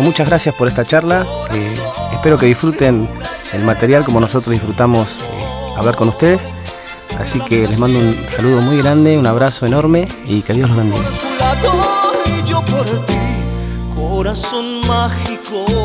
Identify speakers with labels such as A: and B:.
A: Bueno, muchas gracias por esta charla. Espero que disfruten el material como nosotros disfrutamos hablar con ustedes. Así que les mando un saludo muy grande, un abrazo enorme y que Dios los bendiga.
B: Por tu lado y yo por ti, corazón mágico.